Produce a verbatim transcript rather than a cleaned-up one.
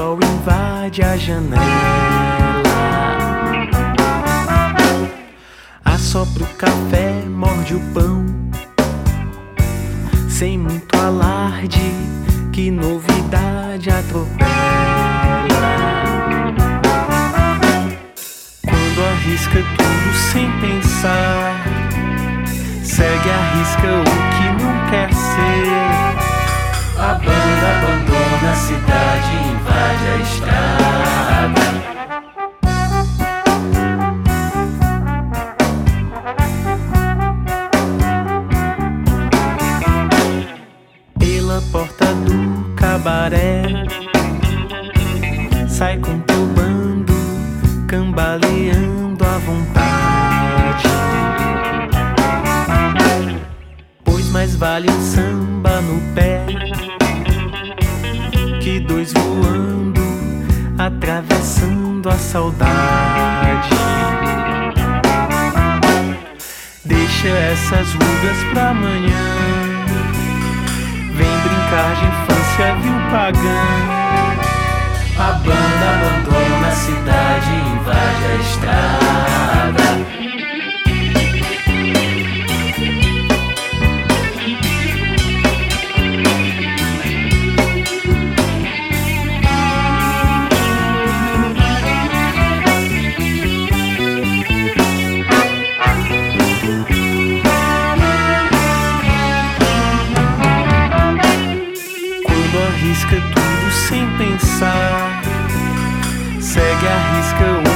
sol invade a janela, assopra o café, morde o pão, sem muito alarde, que novidade atropela. Quando arrisca tudo sem pensar, segue a risca o que não quer ser. A banda abandona a cidade e invade a estrada. Pela porta do cabaré, sai com teu bando, cambaleando à vontade. Pois mais vale um samba no pé que dois voando, atravessando a saudade. Deixa essas rugas pra amanhã, vem brincar de infância, viu, pagã. A banda abandona a cidade e invade a estrada. Arrisca tudo sem pensar, segue a risca